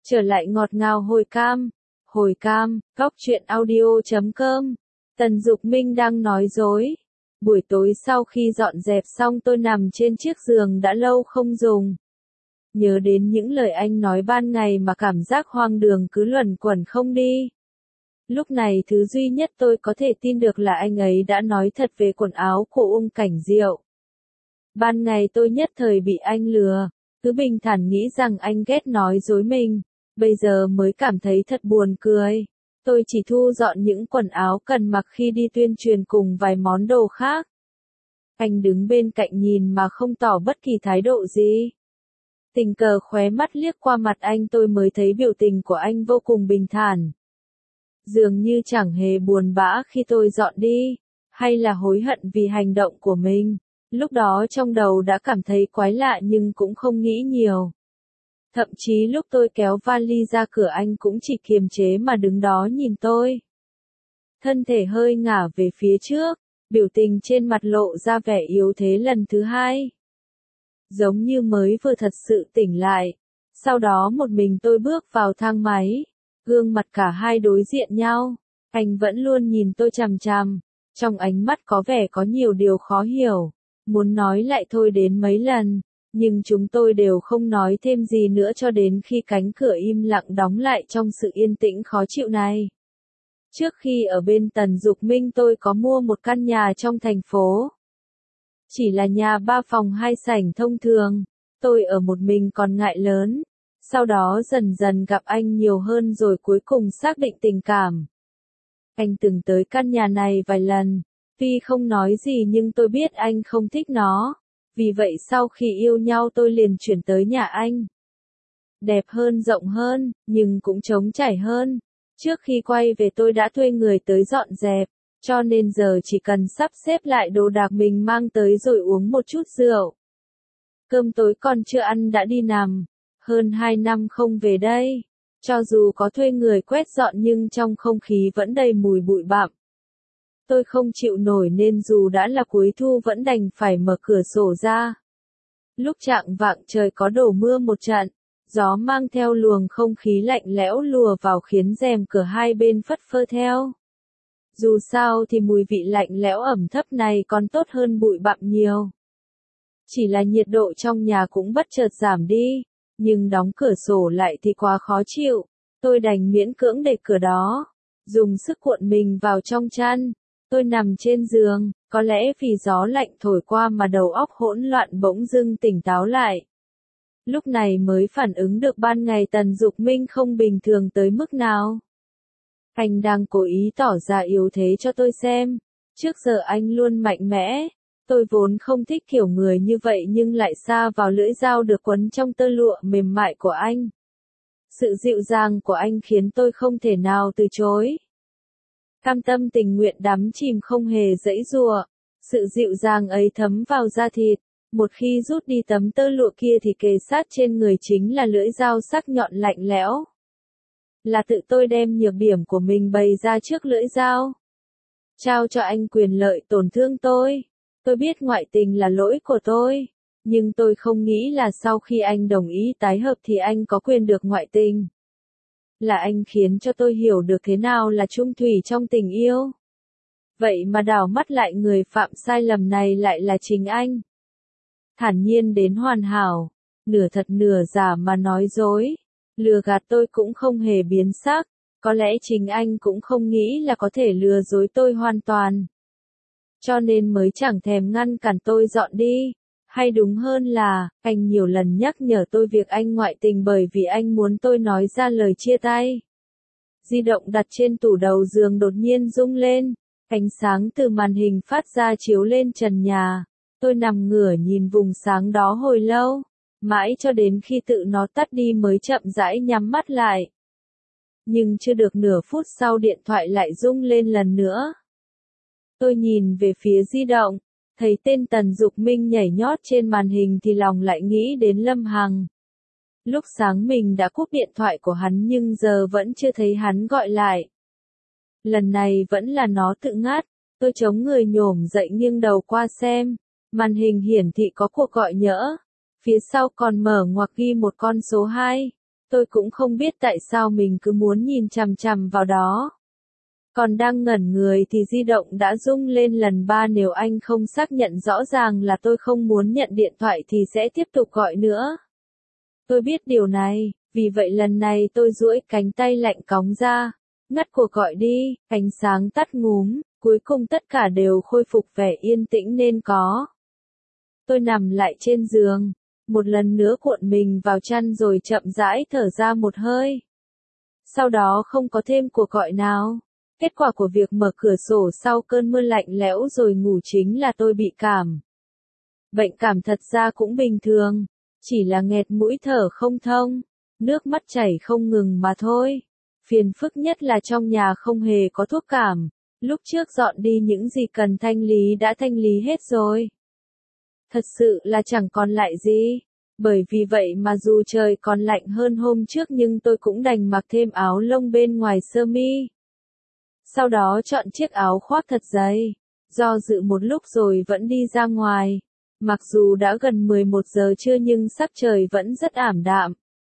Trở lại ngọt ngào hồi cam, góc truyện audio.com. Tần Dục Minh đang nói dối. Buổi tối sau khi dọn dẹp xong tôi nằm trên chiếc giường đã lâu không dùng. Nhớ đến những lời anh nói ban ngày mà cảm giác hoang đường cứ luẩn quẩn không đi. Lúc này thứ duy nhất tôi có thể tin được là anh ấy đã nói thật về quần áo của Uông Cảnh Diệu. Ban ngày tôi nhất thời bị anh lừa, cứ bình thản nghĩ rằng anh ghét nói dối mình. Bây giờ mới cảm thấy thật buồn cười. Tôi chỉ thu dọn những quần áo cần mặc khi đi tuyên truyền cùng vài món đồ khác. Anh đứng bên cạnh nhìn mà không tỏ bất kỳ thái độ gì. Tình cờ khóe mắt liếc qua mặt anh tôi mới thấy biểu tình của anh vô cùng bình thản. Dường như chẳng hề buồn bã khi tôi dọn đi, hay là hối hận vì hành động của mình. Lúc đó trong đầu đã cảm thấy quái lạ nhưng cũng không nghĩ nhiều. Thậm chí lúc tôi kéo vali ra cửa anh cũng chỉ kiềm chế mà đứng đó nhìn tôi. Thân thể hơi ngả về phía trước, biểu tình trên mặt lộ ra vẻ yếu thế lần thứ hai. Giống như mới vừa thật sự tỉnh lại. Sau đó một mình tôi bước vào thang máy. Gương mặt cả hai đối diện nhau. Anh vẫn luôn nhìn tôi chằm chằm. Trong ánh mắt có vẻ có nhiều điều khó hiểu. Muốn nói lại thôi đến mấy lần. Nhưng chúng tôi đều không nói thêm gì nữa cho đến khi cánh cửa im lặng đóng lại trong sự yên tĩnh khó chịu này. Trước khi ở bên Tần Dục Minh tôi có mua một căn nhà trong thành phố. Chỉ là nhà 3 phòng 2 sảnh thông thường. Tôi ở một mình còn ngại lớn. Sau đó dần dần gặp anh nhiều hơn rồi cuối cùng xác định tình cảm. Anh từng tới căn nhà này vài lần. Tuy không nói gì nhưng tôi biết anh không thích nó. Vì vậy sau khi yêu nhau tôi liền chuyển tới nhà anh. Đẹp hơn, rộng hơn, nhưng cũng trống trải hơn. Trước khi quay về tôi đã thuê người tới dọn dẹp, cho nên giờ chỉ cần sắp xếp lại đồ đạc mình mang tới rồi uống một chút rượu. Cơm tối còn chưa ăn đã đi nằm. Hơn 2 năm không về đây. Cho dù có thuê người quét dọn nhưng trong không khí vẫn đầy mùi bụi bặm. Tôi không chịu nổi nên dù đã là cuối thu vẫn đành phải mở cửa sổ ra. Lúc chạng vạng trời có đổ mưa một trận, gió mang theo luồng không khí lạnh lẽo lùa vào khiến rèm cửa hai bên phất phơ theo. Dù sao thì mùi vị lạnh lẽo ẩm thấp này còn tốt hơn bụi bặm nhiều. Chỉ là nhiệt độ trong nhà cũng bất chợt giảm đi, nhưng đóng cửa sổ lại thì quá khó chịu. Tôi đành miễn cưỡng để cửa đó, dùng sức cuộn mình vào trong chăn. Tôi nằm trên giường, có lẽ vì gió lạnh thổi qua mà đầu óc hỗn loạn bỗng dưng tỉnh táo lại. Lúc này mới phản ứng được ban ngày Tần Dục Minh không bình thường tới mức nào. Anh đang cố ý tỏ ra yếu thế cho tôi xem. Trước giờ anh luôn mạnh mẽ. Tôi vốn không thích kiểu người như vậy nhưng lại sa vào lưỡi dao được quấn trong tơ lụa mềm mại của anh. Sự dịu dàng của anh khiến tôi không thể nào từ chối. Cam tâm tình nguyện đắm chìm không hề giãy giụa. Sự dịu dàng ấy thấm vào da thịt. Một khi rút đi tấm tơ lụa kia thì kề sát trên người chính là lưỡi dao sắc nhọn lạnh lẽo. Là tự tôi đem nhược điểm của mình bày ra trước lưỡi dao. Trao cho anh quyền lợi tổn thương tôi. Tôi biết ngoại tình là lỗi của tôi. Nhưng tôi không nghĩ là sau khi anh đồng ý tái hợp thì anh có quyền được ngoại tình. Là anh khiến cho tôi hiểu được thế nào là chung thủy trong tình yêu. Vậy mà đảo mắt lại người phạm sai lầm này lại là chính anh. Thản nhiên đến hoàn hảo, nửa thật nửa giả mà nói dối. Lừa gạt tôi cũng không hề biến sắc, có lẽ chính anh cũng không nghĩ là có thể lừa dối tôi hoàn toàn. Cho nên mới chẳng thèm ngăn cản tôi dọn đi. Hay đúng hơn là, anh nhiều lần nhắc nhở tôi việc anh ngoại tình bởi vì anh muốn tôi nói ra lời chia tay. Di động đặt trên tủ đầu giường đột nhiên rung lên, ánh sáng từ màn hình phát ra chiếu lên trần nhà. Tôi nằm ngửa nhìn vùng sáng đó hồi lâu, mãi cho đến khi tự nó tắt đi mới chậm rãi nhắm mắt lại. Nhưng chưa được nửa phút sau điện thoại lại rung lên lần nữa. Tôi nhìn về phía di động, thấy tên Tần Dục Minh nhảy nhót trên màn hình thì lòng lại nghĩ đến Lâm Hằng. Lúc sáng mình đã cúp điện thoại của hắn nhưng giờ vẫn chưa thấy hắn gọi lại. Lần này vẫn là nó tự ngắt, tôi chống người nhổm dậy nghiêng đầu qua xem. Màn hình hiển thị có cuộc gọi nhỡ. Phía sau còn mở ngoặc ghi một con số 2. Tôi cũng không biết tại sao mình cứ muốn nhìn chằm chằm vào đó. Còn đang ngẩn người thì di động đã rung lên lần 3, nếu anh không xác nhận rõ ràng là tôi không muốn nhận điện thoại thì sẽ tiếp tục gọi nữa. Tôi biết điều này, vì vậy lần này tôi duỗi cánh tay lạnh cóng ra, ngắt cuộc gọi đi, ánh sáng tắt ngúm, cuối cùng tất cả đều khôi phục vẻ yên tĩnh nên có. Tôi nằm lại trên giường, một lần nữa cuộn mình vào chăn rồi chậm rãi thở ra một hơi. Sau đó không có thêm cuộc gọi nào. Kết quả của việc mở cửa sổ sau cơn mưa lạnh lẽo rồi ngủ chính là tôi bị cảm. Bệnh cảm thật ra cũng bình thường, chỉ là nghẹt mũi thở không thông, nước mắt chảy không ngừng mà thôi. Phiền phức nhất là trong nhà không hề có thuốc cảm, lúc trước dọn đi những gì cần thanh lý đã thanh lý hết rồi. Thật sự là chẳng còn lại gì. Bởi vì vậy mà dù trời còn lạnh hơn hôm trước nhưng tôi cũng đành mặc thêm áo lông bên ngoài sơ mi. Sau đó chọn chiếc áo khoác thật dày, do dự một lúc rồi vẫn đi ra ngoài. Mặc dù đã gần 11 giờ trưa nhưng sắc trời vẫn rất ảm đạm.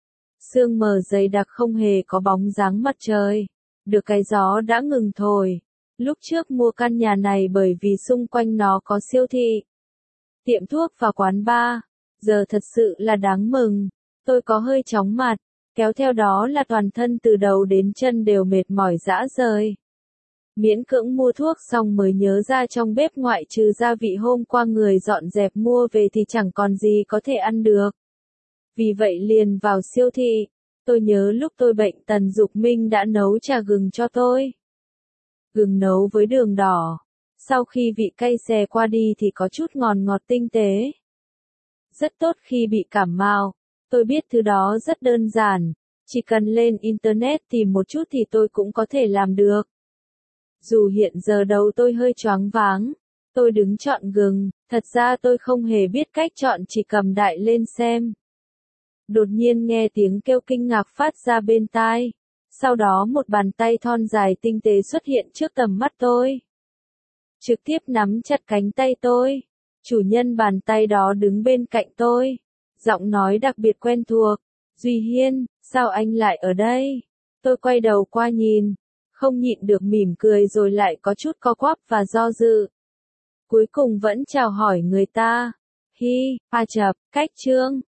Sương mờ dày đặc không hề có bóng dáng mặt trời. Được cái gió đã ngừng thổi. Lúc trước mua căn nhà này bởi vì xung quanh nó có siêu thị, tiệm thuốc và quán bar. Giờ thật sự là đáng mừng. Tôi có hơi chóng mặt, kéo theo đó là toàn thân từ đầu đến chân đều mệt mỏi rã rời. Miễn cưỡng mua thuốc xong mới nhớ ra trong bếp ngoại trừ gia vị hôm qua người dọn dẹp mua về thì chẳng còn gì có thể ăn được. Vì vậy liền vào siêu thị. Tôi nhớ lúc tôi bệnh Tần Dục Minh đã nấu trà gừng cho tôi. Gừng nấu với đường đỏ. Sau khi vị cay xè qua đi thì có chút ngọt ngọt tinh tế. Rất tốt khi bị cảm mạo. Tôi biết thứ đó rất đơn giản. Chỉ cần lên Internet tìm một chút thì tôi cũng có thể làm được. Dù hiện giờ đầu tôi hơi choáng váng, tôi đứng chọn gừng, thật ra tôi không hề biết cách chọn, chỉ cầm đại lên xem. Đột nhiên nghe tiếng kêu kinh ngạc phát ra bên tai. Sau đó một bàn tay thon dài tinh tế xuất hiện trước tầm mắt tôi. Trực tiếp nắm chặt cánh tay tôi. Chủ nhân bàn tay đó đứng bên cạnh tôi. Giọng nói đặc biệt quen thuộc. Duy Hiên, sao anh lại ở đây? Tôi quay đầu qua nhìn. Không nhịn được mỉm cười rồi lại có chút co quắp và do dự. Cuối cùng vẫn chào hỏi người ta. Hi, chập, cách chương.